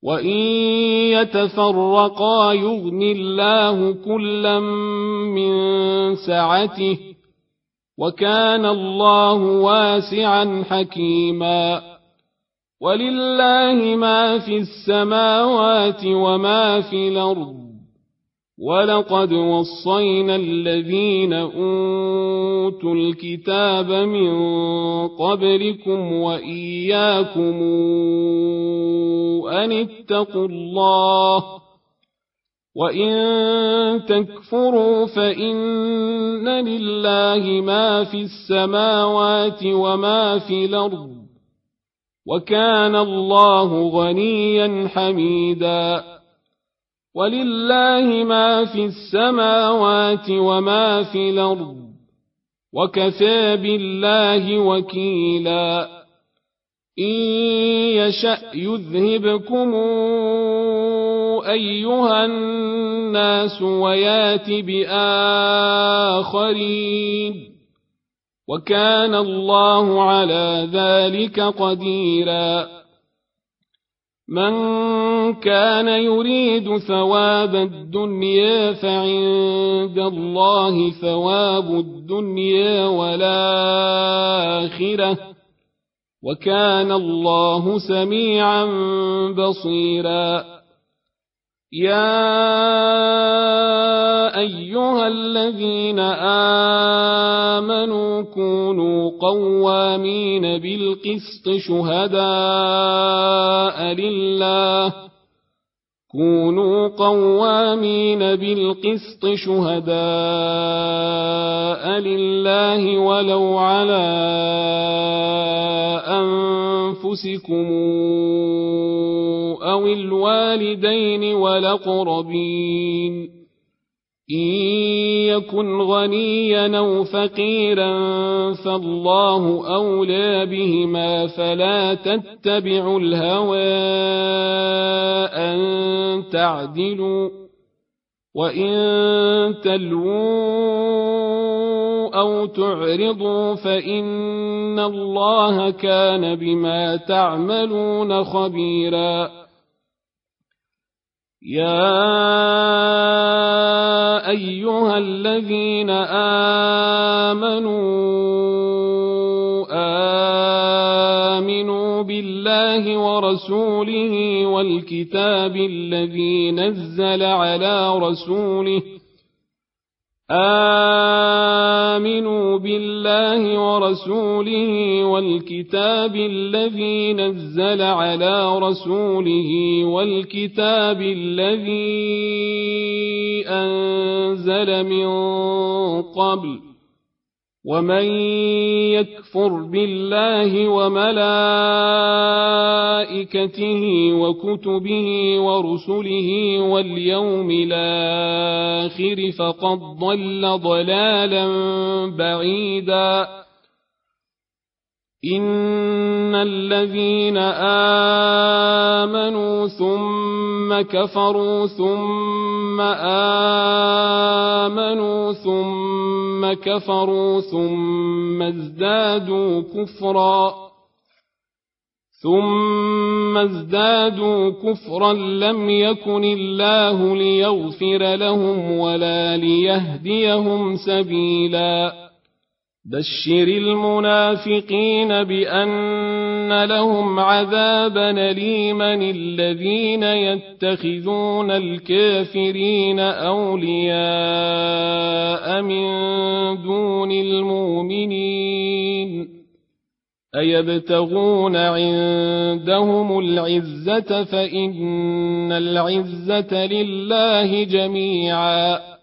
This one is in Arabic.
وإن يتفرقا يغن الله كلا من سعته وكان الله واسعا حكيما ولله ما في السماوات وما في الأرض ولقد وصينا الذين أوتوا الكتاب من قبلكم وإياكم أن اتقوا الله وإن تكفروا فإن لله ما في السماوات وما في الأرض وكان الله غنيا حميدا ولله ما في السماوات وما في الأرض وكفى بالله وكيلا إن يشأ يذهبكم أيها الناس ويات بآخرين وكان الله على ذلك قديرا من كان يريد ثواب الدنيا فعند الله ثواب الدنيا والآخرة وكان الله سميعا بصيرا يا أيها الذين آمنوا كونوا قوامين بالقسط شهداء لله ولو على أنفسكم أو الوالدين والأقربين إن يكن غنيا أو فقيرا فالله أولى بهما فلا تتبعوا الهوى أن تعدلوا وإن تلووا أو تعرضوا فإن الله كان بما تعملون خبيرا يا أيها الذين آمنوا بالله ورسوله والكتاب الذي نزل على رسوله آمنوا بالله ورسوله والكتاب الذي نزل على رسوله والكتاب الذي أنزل من قبل ومن يكفر بالله وملائكته وكتبه ورسله واليوم الآخر فقد ضل ضلالا بعيدا إن الذين آمنوا ثم كفروا ثم آمنوا ثم كفروا ثم ازدادوا كفرا لم يكن الله ليغفر لهم ولا ليهديهم سبيلا بشر المنافقين بأن لهم عذابا أليما الذين يتخذون الكافرين أولياء من دون المؤمنين أيبتغون عندهم العزة فإن العزة لله جميعا